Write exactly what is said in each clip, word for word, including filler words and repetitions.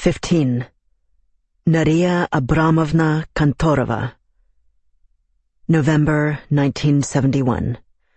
fifteen. Nadia Abramovna Kantorova. November nineteen seventy-one.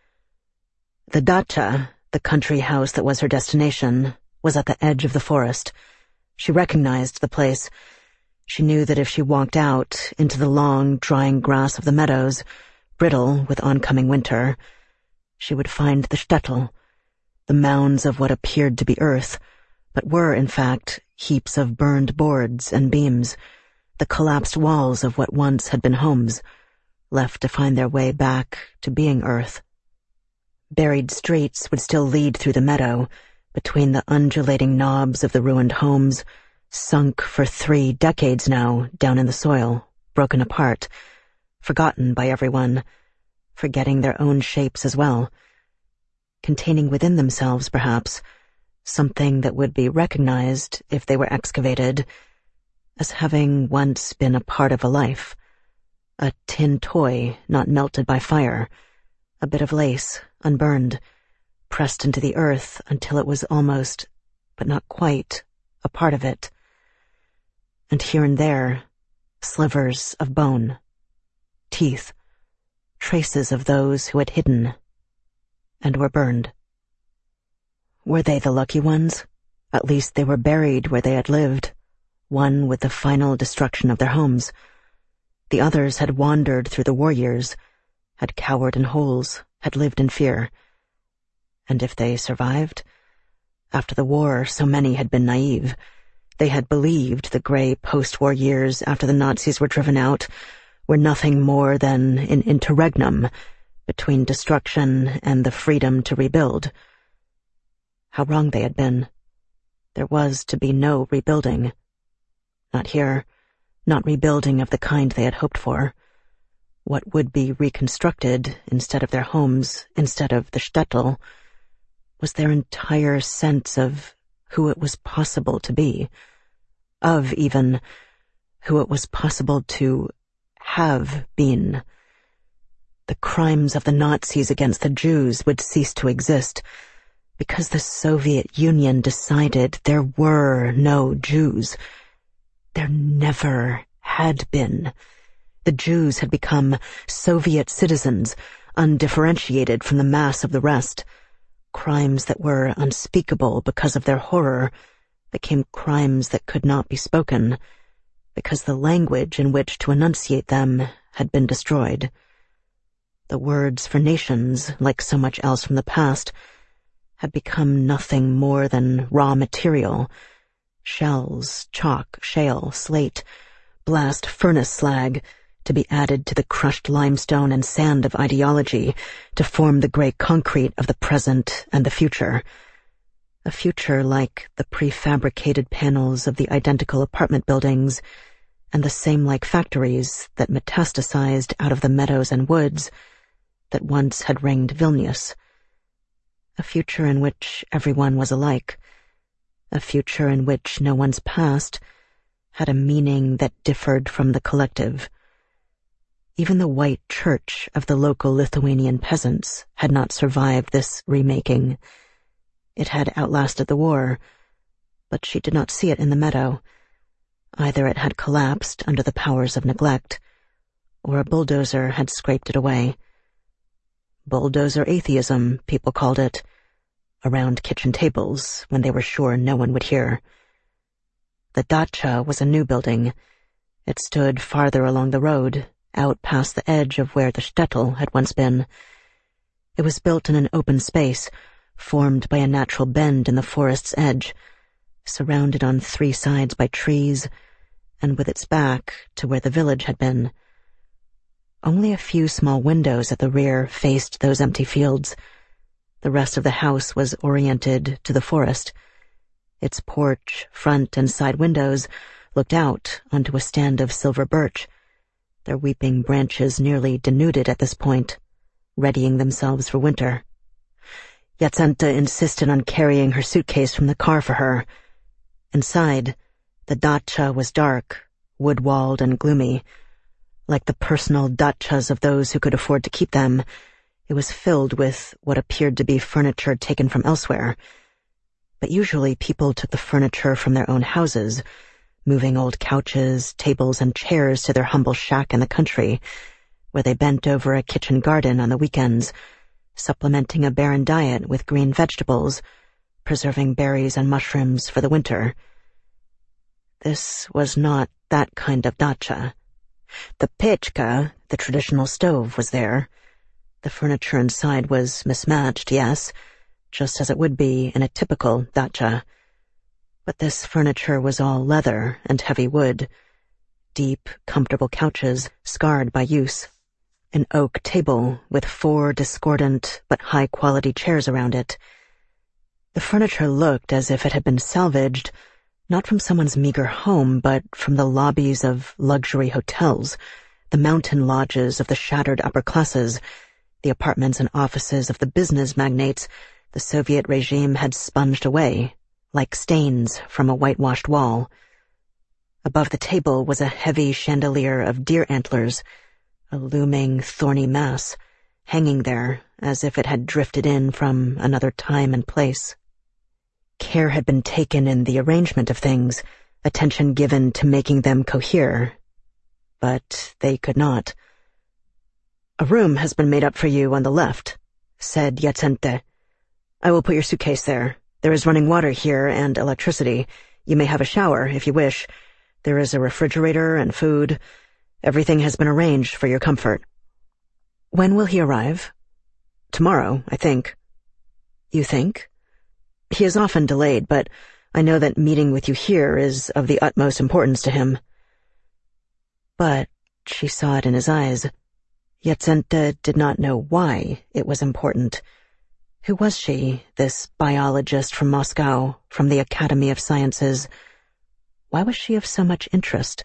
The dacha, the country house that was her destination, was at the edge of the forest. She recognized the place. She knew that if she walked out into the long, drying grass of the meadows, brittle with oncoming winter, she would find the shtetl, the mounds of what appeared to be earth, but were, in fact, heaps of burned boards and beams, the collapsed walls of what once had been homes, left to find their way back to being earth. Buried streets would still lead through the meadow, between the undulating knobs of the ruined homes, sunk for three decades now down in the soil, broken apart, forgotten by everyone, forgetting their own shapes as well, containing within themselves, perhaps, something that would be recognized, if they were excavated, as having once been a part of a life, a tin toy not melted by fire, a bit of lace, unburned, pressed into the earth until it was almost, but not quite, a part of it. And here and there, slivers of bone, teeth, traces of those who had hidden and were burned. Were they the lucky ones? At least they were buried where they had lived, one with the final destruction of their homes. The others had wandered through the war years, had cowered in holes, had lived in fear. And if they survived? After the war, so many had been naive. They had believed the gray post-war years after the Nazis were driven out were nothing more than an interregnum between destruction and the freedom to rebuild. How wrong they had been. There was to be no rebuilding. Not here, not rebuilding of the kind they had hoped for. What would be reconstructed instead of their homes, instead of the shtetl, was their entire sense of who it was possible to be, of even who it was possible to have been. The crimes of the Nazis against the Jews would cease to exist because the Soviet Union decided there were no Jews. There never had been. The Jews had become Soviet citizens, undifferentiated from the mass of the rest. Crimes that were unspeakable because of their horror became crimes that could not be spoken, because the language in which to enunciate them had been destroyed. The words for nations, like so much else from the past, had become nothing more than raw material, shells, chalk, shale, slate, blast furnace slag, to be added to the crushed limestone and sand of ideology to form the gray concrete of the present and the future. A future like the prefabricated panels of the identical apartment buildings and the same-like factories that metastasized out of the meadows and woods that once had ringed Vilnius. A future in which everyone was alike. A future in which no one's past had a meaning that differed from the collective. Even the white church of the local Lithuanian peasants had not survived this remaking. It had outlasted the war, but she did not see it in the meadow. Either it had collapsed under the powers of neglect, or a bulldozer had scraped it away. Bulldozer atheism, people called it, around kitchen tables when they were sure no one would hear. The dacha was a new building. It stood farther along the road, out past the edge of where the shtetl had once been. It was built in an open space, formed by a natural bend in the forest's edge, surrounded on three sides by trees, and with its back to where the village had been. Only a few small windows at the rear faced those empty fields. The rest of the house was oriented to the forest. Its porch, front, and side windows looked out onto a stand of silver birch, their weeping branches nearly denuded at this point, readying themselves for winter. Yatsanta insisted on carrying her suitcase from the car for her. Inside, the dacha was dark, wood-walled and gloomy. Like the personal dachas of those who could afford to keep them, it was filled with what appeared to be furniture taken from elsewhere. But usually people took the furniture from their own houses, moving old couches, tables, and chairs to their humble shack in the country, where they bent over a kitchen garden on the weekends, supplementing a barren diet with green vegetables, preserving berries and mushrooms for the winter. This was not that kind of dacha. The pechka, the traditional stove, was there. The furniture inside was mismatched, yes, just as it would be in a typical dacha. But this furniture was all leather and heavy wood, deep, comfortable couches scarred by use, an oak table with four discordant but high-quality chairs around it. The furniture looked as if it had been salvaged, not from someone's meager home, but from the lobbies of luxury hotels, the mountain lodges of the shattered upper classes, the apartments and offices of the business magnates the Soviet regime had sponged away, like stains from a whitewashed wall. Above the table was a heavy chandelier of deer antlers, a looming, thorny mass, hanging there as if it had drifted in from another time and place. Care had been taken in the arrangement of things, attention given to making them cohere. But they could not. "A room has been made up for you on the left," said Yacente. "I will put your suitcase there. There is running water here and electricity. You may have a shower if you wish. There is a refrigerator and food. Everything has been arranged for your comfort." "When will he arrive?" "Tomorrow, I think." "You think?" "He is often delayed, but I know that meeting with you here is of the utmost importance to him." But she saw it in his eyes. Yacente did not know why it was important. Who was she, this biologist from Moscow, from the Academy of Sciences? Why was she of so much interest?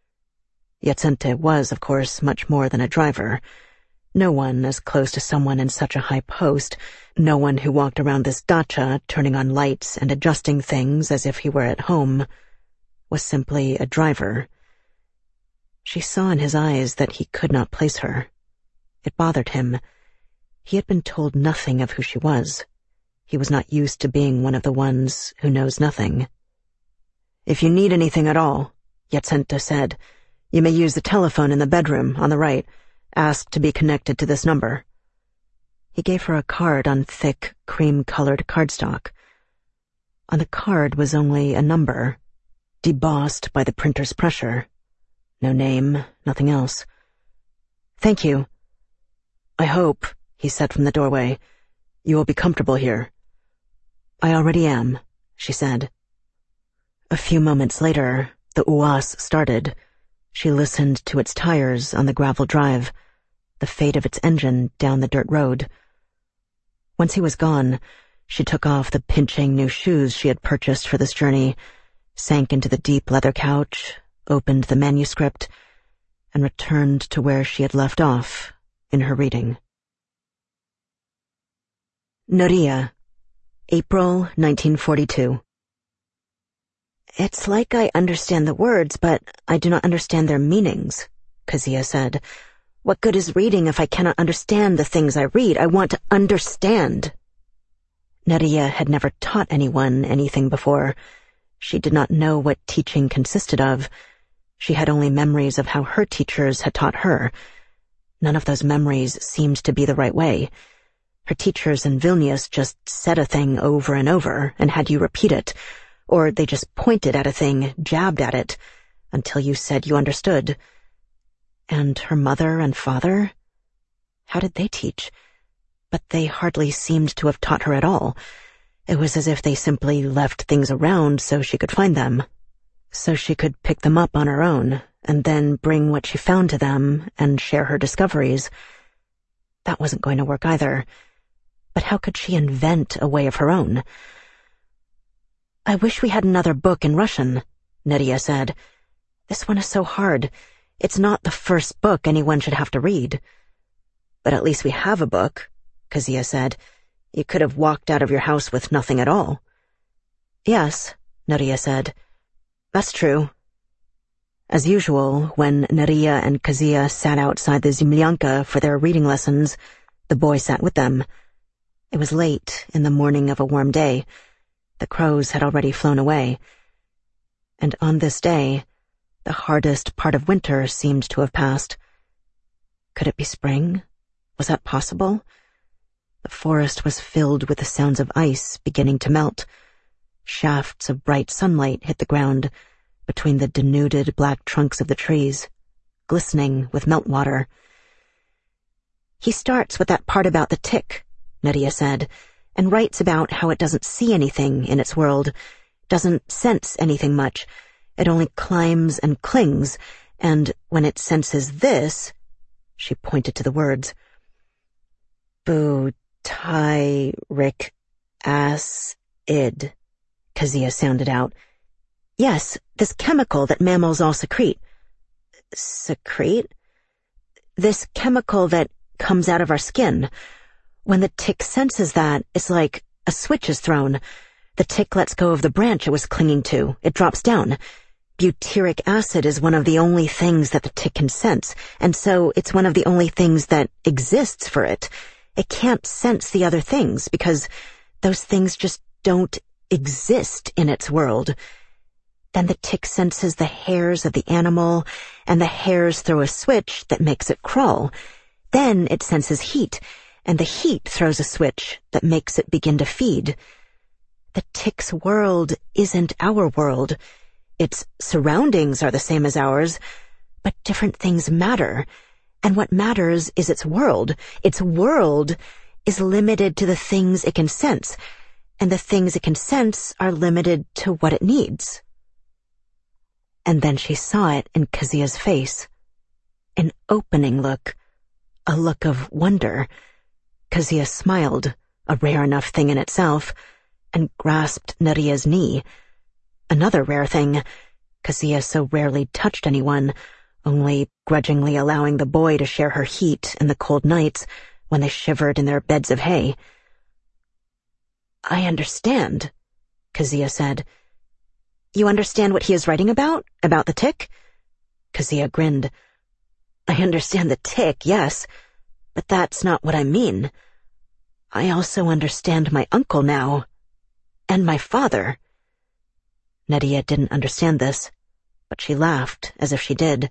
Yacente was, of course, much more than a driver. No one as close to someone in such a high post, no one who walked around this dacha turning on lights and adjusting things as if he were at home, was simply a driver. She saw in his eyes that he could not place her. It bothered him. He had been told nothing of who she was. He was not used to being one of the ones who knows nothing. "If you need anything at all," Yacente said, "you may use the telephone in the bedroom on the right. Ask to be connected to this number." He gave her a card on thick, cream-colored cardstock. On the card was only a number, debossed by the printer's pressure. No name, nothing else. "Thank you." "I hope," he said from the doorway, "you will be comfortable here." "I already am," she said. A few moments later, the U A S started. She listened to its tires on the gravel drive, the fate of its engine down the dirt road. Once he was gone, she took off the pinching new shoes she had purchased for this journey, sank into the deep leather couch, opened the manuscript, and returned to where she had left off in her reading. Nuria, April nineteen forty-two. "It's like I understand the words, but I do not understand their meanings," Kezia said. "What good is reading if I cannot understand the things I read? I want to understand." Nuria had never taught anyone anything before. She did not know what teaching consisted of. She had only memories of how her teachers had taught her. None of those memories seemed to be the right way. Her teachers in Vilnius just said a thing over and over and had you repeat it, or they just pointed at a thing, jabbed at it, until you said you understood. And her mother and father? How did they teach? But they hardly seemed to have taught her at all. It was as if they simply left things around so she could find them, so she could pick them up on her own, and then bring what she found to them and share her discoveries. That wasn't going to work either. But how could she invent a way of her own? "I wish we had another book in Russian," Nuria said. "This one is so hard. It's not the first book anyone should have to read." "But at least we have a book," Kezia said. "You could have walked out of your house with nothing at all." "Yes," Nuria said. "That's true." As usual, when Nuria and Kezia sat outside the Zemlyanka for their reading lessons, the boy sat with them. It was late in the morning of a warm day. The crows had already flown away. And on this day, the hardest part of winter seemed to have passed. Could it be spring? Was that possible? The forest was filled with the sounds of ice beginning to melt. Shafts of bright sunlight hit the ground between the denuded black trunks of the trees, glistening with meltwater. He starts with that part about the tick, Nadia said, and writes about how it doesn't see anything in its world, doesn't sense anything much. It only climbs and clings, and when it senses this, she pointed to the words, butyric acid, Kezia sounded out. Yes, this chemical that mammals all secrete. Secrete? This chemical that comes out of our skin. When the tick senses that, it's like a switch is thrown. The tick lets go of the branch it was clinging to. It drops down. Butyric acid is one of the only things that the tick can sense, and so it's one of the only things that exists for it. It can't sense the other things because those things just don't exist in its world. Then the tick senses the hairs of the animal, and the hairs throw a switch that makes it crawl. Then it senses heat, and the heat throws a switch that makes it begin to feed. The tick's world isn't our world. Its surroundings are the same as ours, but different things matter. And what matters is its world. Its world is limited to the things it can sense, and the things it can sense are limited to what it needs. And then she saw it in Kezia's face. An opening look, a look of wonder. Kezia smiled, a rare enough thing in itself, and grasped Nadia's knee. Another rare thing. Kezia so rarely touched anyone, only grudgingly allowing the boy to share her heat in the cold nights when they shivered in their beds of hay. I understand, Kezia said. You understand what he is writing about? About the tick? Kezia grinned. I understand the tick, yes, but that's not what I mean. I also understand my uncle now. And my father. Nadia didn't understand this, but she laughed as if she did.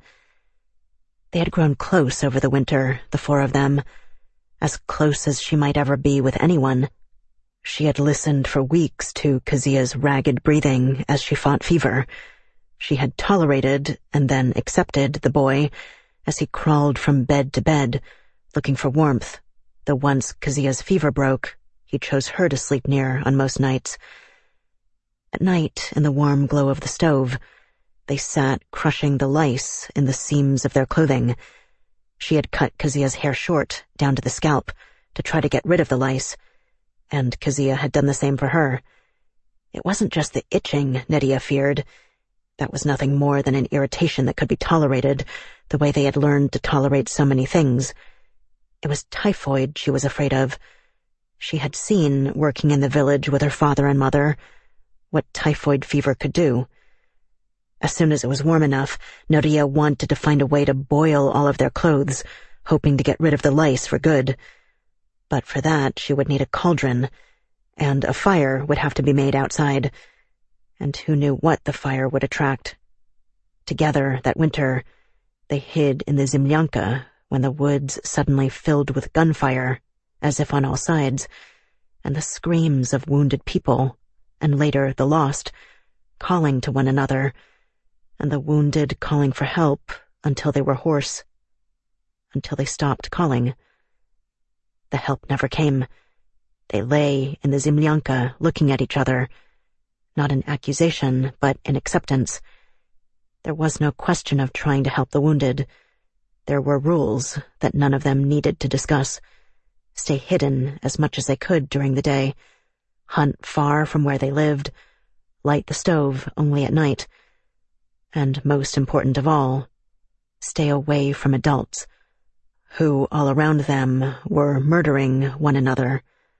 They had grown close over the winter, the four of them, as close as she might ever be with anyone. She had listened for weeks to Kezia's ragged breathing as she fought fever. She had tolerated and then accepted the boy as he crawled from bed to bed, looking for warmth, though once Kezia's fever broke, he chose her to sleep near on most nights. At night, in the warm glow of the stove, they sat crushing the lice in the seams of their clothing. She had cut Kezia's hair short, down to the scalp, to try to get rid of the lice, and Kezia had done the same for her. It wasn't just the itching Nadia feared. That was nothing more than an irritation that could be tolerated, the way they had learned to tolerate so many things. It was typhoid she was afraid of. She had seen, working in the village with her father and mother, what typhoid fever could do. As soon as it was warm enough, Nadia wanted to find a way to boil all of their clothes, hoping to get rid of the lice for good. But for that, she would need a cauldron, and a fire would have to be made outside, and who knew what the fire would attract. Together, that winter, they hid in the Zemlyanka when the woods suddenly filled with gunfire, as if on all sides, and the screams of wounded people, and later the lost, calling to one another, and the wounded calling for help until they were hoarse, until they stopped calling. The help never came. They lay in the Zemlyanka looking at each other, not an accusation, but an acceptance. There was no question of trying to help the wounded. There were rules that none of them needed to discuss. Stay hidden as much as they could during the day, hunt far from where they lived, light the stove only at night, and most important of all, stay away from adults, who all around them were murdering one another.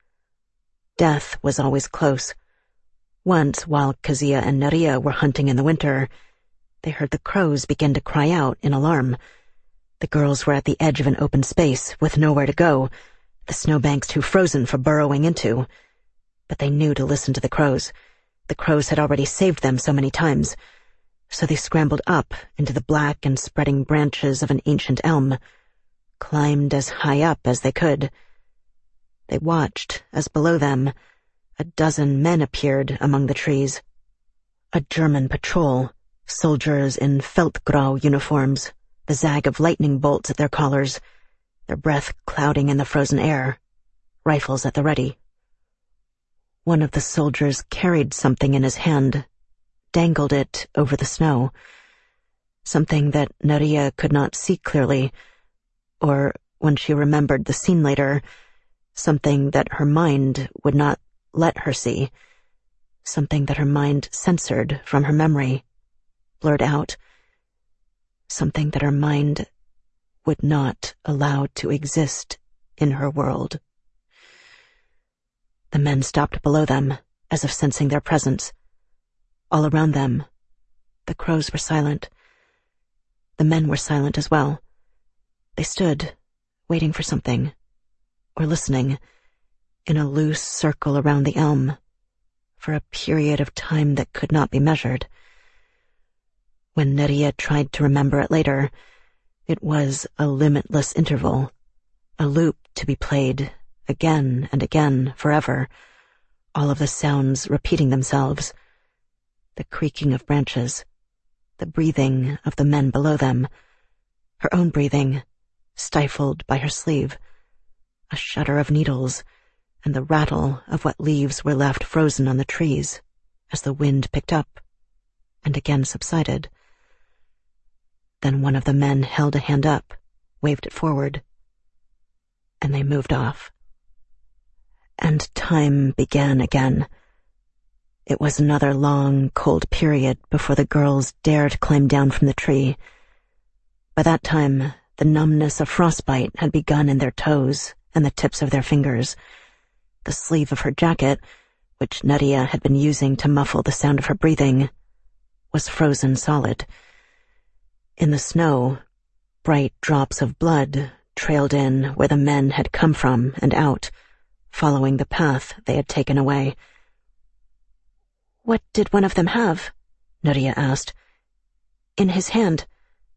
Death was always close. Once, while Kezia and Nadia were hunting in the winter, they heard the crows begin to cry out in alarm. The girls were at the edge of an open space with nowhere to go, the snowbanks too frozen for burrowing into. But they knew to listen to the crows. The crows had already saved them so many times. So they scrambled up into the black and spreading branches of an ancient elm, climbed as high up as they could. They watched as below them a dozen men appeared among the trees. A German patrol, soldiers in Feldgrau uniforms, the zag of lightning bolts at their collars, their breath clouding in the frozen air, rifles at the ready. One of the soldiers carried something in his hand, dangled it over the snow, something that Nerija could not see clearly, or, when she remembered the scene later, something that her mind would not let her see, something that her mind censored from her memory, blurred out, something that her mind would not allow to exist in her world. The men stopped below them, as if sensing their presence. All around them, the crows were silent. The men were silent as well. They stood, waiting for something, or listening, in a loose circle around the elm, for a period of time that could not be measured. When Nerija tried to remember it later, it was a limitless interval, a loop to be played again and again, forever, all of the sounds repeating themselves, the creaking of branches, the breathing of the men below them, her own breathing, stifled by her sleeve, a shudder of needles, and the rattle of what leaves were left frozen on the trees as the wind picked up and again subsided. Then one of the men held a hand up, waved it forward, and they moved off. And time began again. It was another long, cold period before the girls dared climb down from the tree. By that time, the numbness of frostbite had begun in their toes and the tips of their fingers. The sleeve of her jacket, which Nerija had been using to muffle the sound of her breathing, was frozen solid. In the snow, bright drops of blood trailed in where the men had come from and out, following the path they had taken away. "What did one of them have?" Nerija asked. "In his hand."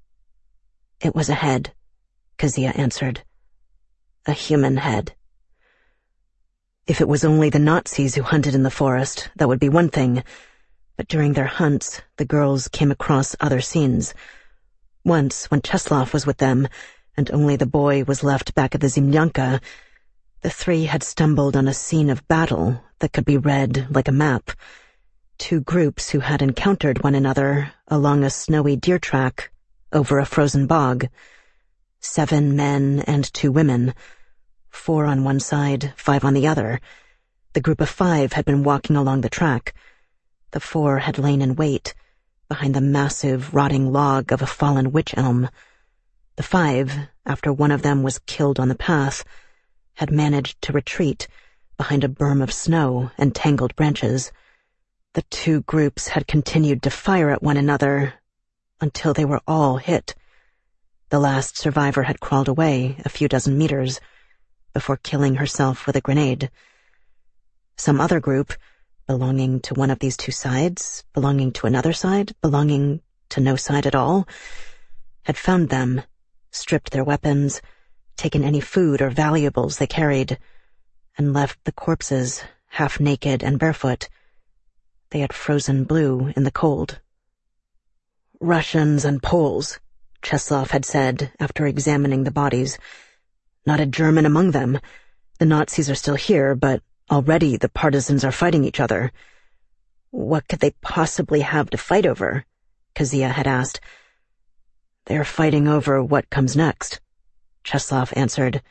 "It was a head," Kezia answered. "A human head." If it was only the Nazis who hunted in the forest, that would be one thing, but during their hunts, the girls came across other scenes. Once, when Czeslaw was with them, and only the boy was left back at the Zemlyanka, the three had stumbled on a scene of battle that could be read like a map. Two groups who had encountered one another along a snowy deer track over a frozen bog. Seven men and two women, four on one side, five on the other. The group of five had been walking along the track. The four had lain in wait behind the massive, rotting log of a fallen wych elm. The five, after one of them was killed on the path, had managed to retreat behind a berm of snow and tangled branches. The two groups had continued to fire at one another until they were all hit. The last survivor had crawled away a few dozen meters before killing herself with a grenade. Some other group, belonging to one of these two sides, belonging to another side, belonging to no side at all, had found them, stripped their weapons, taken any food or valuables they carried, and left the corpses, half naked and barefoot. They had frozen blue in the cold. "Russians and Poles," Czeslaw had said after examining the bodies. "Not a German among them. The Nazis are still here, but already the partisans are fighting each other." "What could they possibly have to fight over?" Kezia had asked. "They are fighting over what comes next," Czeslaw answered.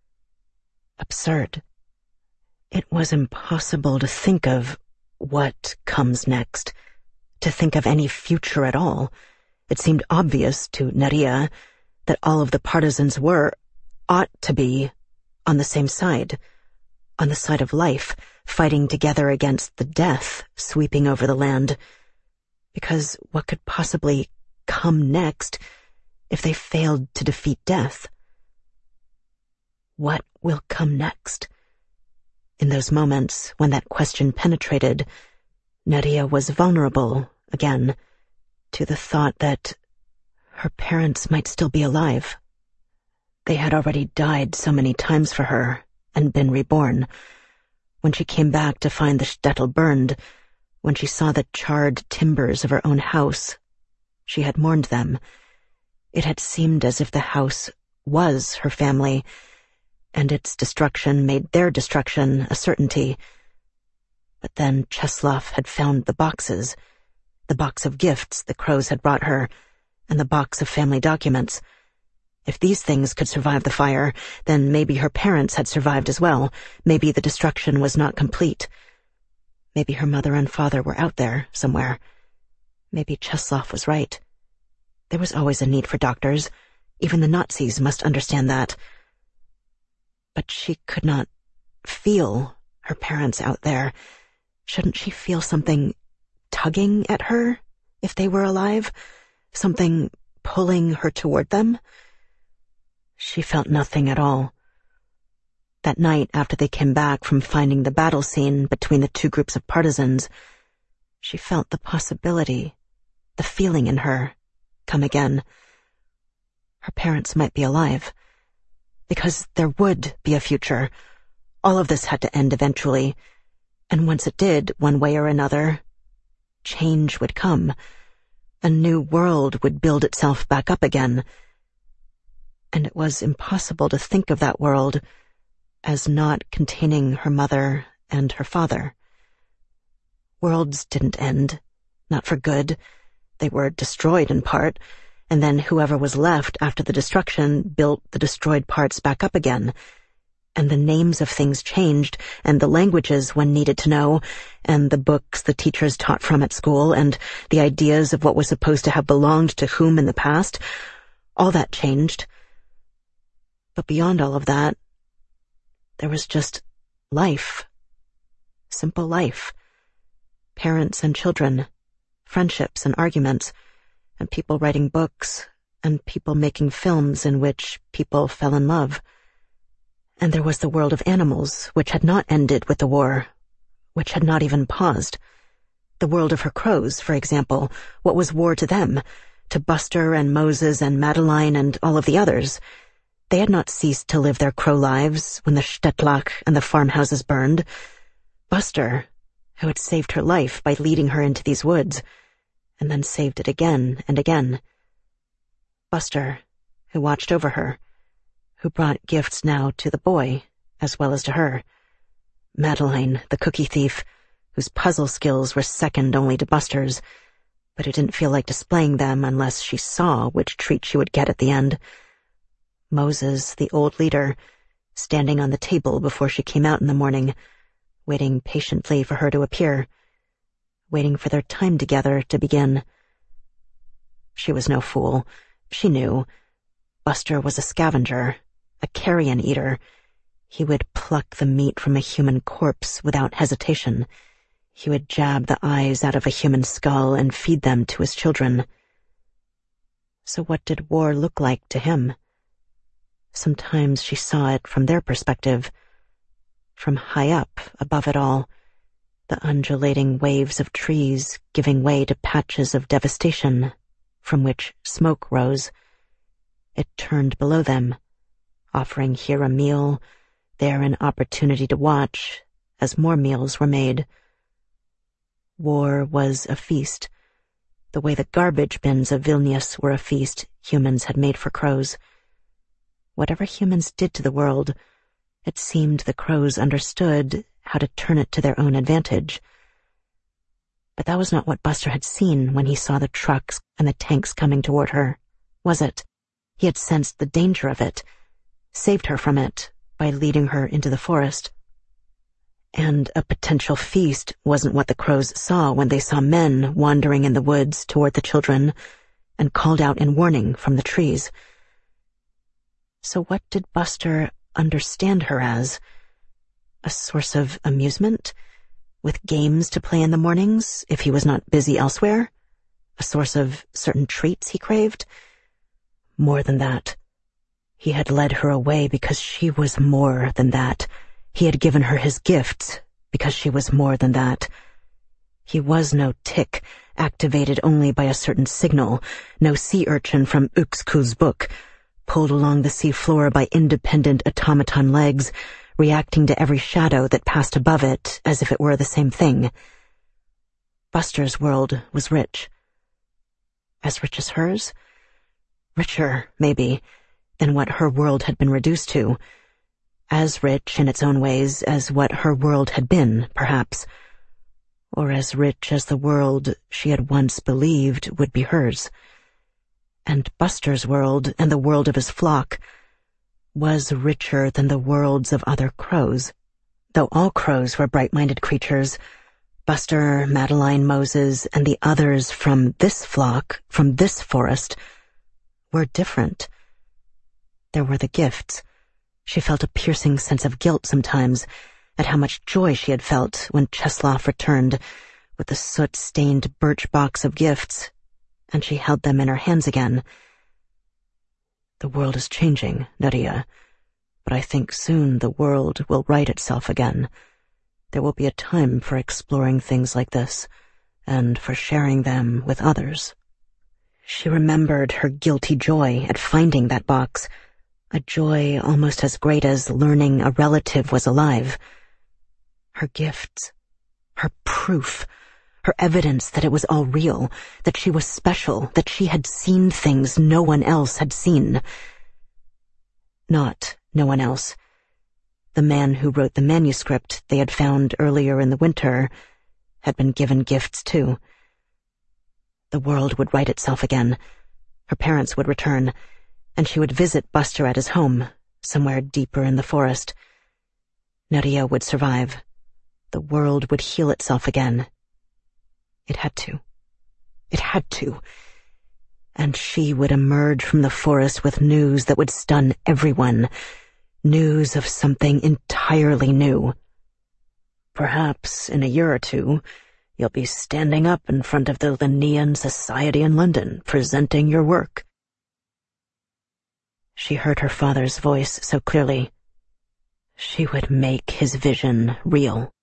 Absurd. It was impossible to think of what comes next, to think of any future at all. It seemed obvious to Nerija that all of the partisans were, ought to be, on the same side, on the side of life, fighting together against the death sweeping over the land. Because what could possibly come next if they failed to defeat death? What will come next? In those moments when that question penetrated, Nerija was vulnerable again, to the thought that her parents might still be alive. They had already died so many times for her and been reborn. When she came back to find the shtetl burned, when she saw the charred timbers of her own house, she had mourned them. It had seemed as if the house was her family, and its destruction made their destruction a certainty. But then Cheslov had found the boxes, the box of gifts the crows had brought her, and the box of family documents. If these things could survive the fire, then maybe her parents had survived as well. Maybe the destruction was not complete. Maybe her mother and father were out there somewhere. Maybe Cheslov was right. There was always a need for doctors. Even the Nazis must understand that. But she could not feel her parents out there. Shouldn't she feel something tugging at her if they were alive? Something pulling her toward them? She felt nothing at all. That night, after they came back from finding the battle scene between the two groups of partisans, she felt the possibility, the feeling in her, come again. Her parents might be alive. Because there would be a future. All of this had to end eventually. And once it did, one way or another, change would come. A new world would build itself back up again. And it was impossible to think of that world as not containing her mother and her father. Worlds didn't end, not for good. They were destroyed in part, and then whoever was left after the destruction built the destroyed parts back up again. And the names of things changed, and the languages one needed to know, and the books the teachers taught from at school, and the ideas of what was supposed to have belonged to whom in the past. All that changed. But beyond all of that, there was just life. Simple life. Parents and children, friendships and arguments, and people writing books, and people making films in which people fell in love. And there was the world of animals, which had not ended with the war, which had not even paused. The world of her crows, for example. What was war to them? To Buster and Moses and Madeline and all of the others. They had not ceased to live their crow lives when the shtetl and the farmhouses burned. Buster, who had saved her life by leading her into these woods, and then saved it again and again. Buster, who watched over her, who brought gifts now to the boy as well as to her. Madeline, the cookie thief, whose puzzle skills were second only to Buster's, but who didn't feel like displaying them unless she saw which treat she would get at the end. Moses, the old leader, standing on the table before she came out in the morning, waiting patiently for her to appear, waiting for their time together to begin. She was no fool. She knew. Buster was a scavenger, a carrion eater. He would pluck the meat from a human corpse without hesitation. He would jab the eyes out of a human skull and feed them to his children. So what did war look like to him? Sometimes she saw it from their perspective, from high up above it all, the undulating waves of trees giving way to patches of devastation from which smoke rose. It turned below them, offering here a meal, there an opportunity to watch as more meals were made. War was a feast, the way the garbage bins of Vilnius were a feast humans had made for crows. Whatever humans did to the world, it seemed the crows understood how to turn it to their own advantage. But that was not what Buster had seen when he saw the trucks and the tanks coming toward her, was it? He had sensed the danger of it, saved her from it by leading her into the forest. And a potential feast wasn't what the crows saw when they saw men wandering in the woods toward the children and called out in warning from the trees. So what did Buster understand her as? A source of amusement, with games to play in the mornings if he was not busy elsewhere? A source of certain treats he craved? More than that. He had led her away because she was more than that. He had given her his gifts because she was more than that. He was no tick, activated only by a certain signal, no sea urchin from Uxku's book, pulled along the sea floor by independent automaton legs, reacting to every shadow that passed above it as if it were the same thing. Buster's world was rich. As rich as hers? Richer, maybe, than what her world had been reduced to. As rich in its own ways as what her world had been, perhaps. Or as rich as the world she had once believed would be hers. And Buster's world and the world of his flock was richer than the worlds of other crows. Though all crows were bright-minded creatures, Buster, Madeline, Moses, and the others from this flock, from this forest, were different. There were the gifts. She felt a piercing sense of guilt sometimes at how much joy she had felt when Czesław returned with the soot-stained birch box of gifts, and she held them in her hands again. The world is changing, Nadia, but I think soon the world will right itself again. There will be a time for exploring things like this, and for sharing them with others. She remembered her guilty joy at finding that box, a joy almost as great as learning a relative was alive. Her gifts, her proof, her evidence that it was all real, that she was special, that she had seen things no one else had seen. Not no one else. The man who wrote the manuscript they had found earlier in the winter had been given gifts too. The world would right itself again. Her parents would return, and she would visit Buster at his home, somewhere deeper in the forest. Nadia would survive. The world would heal itself again. It had to. It had to. And she would emerge from the forest with news that would stun everyone. News of something entirely new. Perhaps in a year or two, you'll be standing up in front of the Linnean Society in London, presenting your work. She heard her father's voice so clearly. She would make his vision real.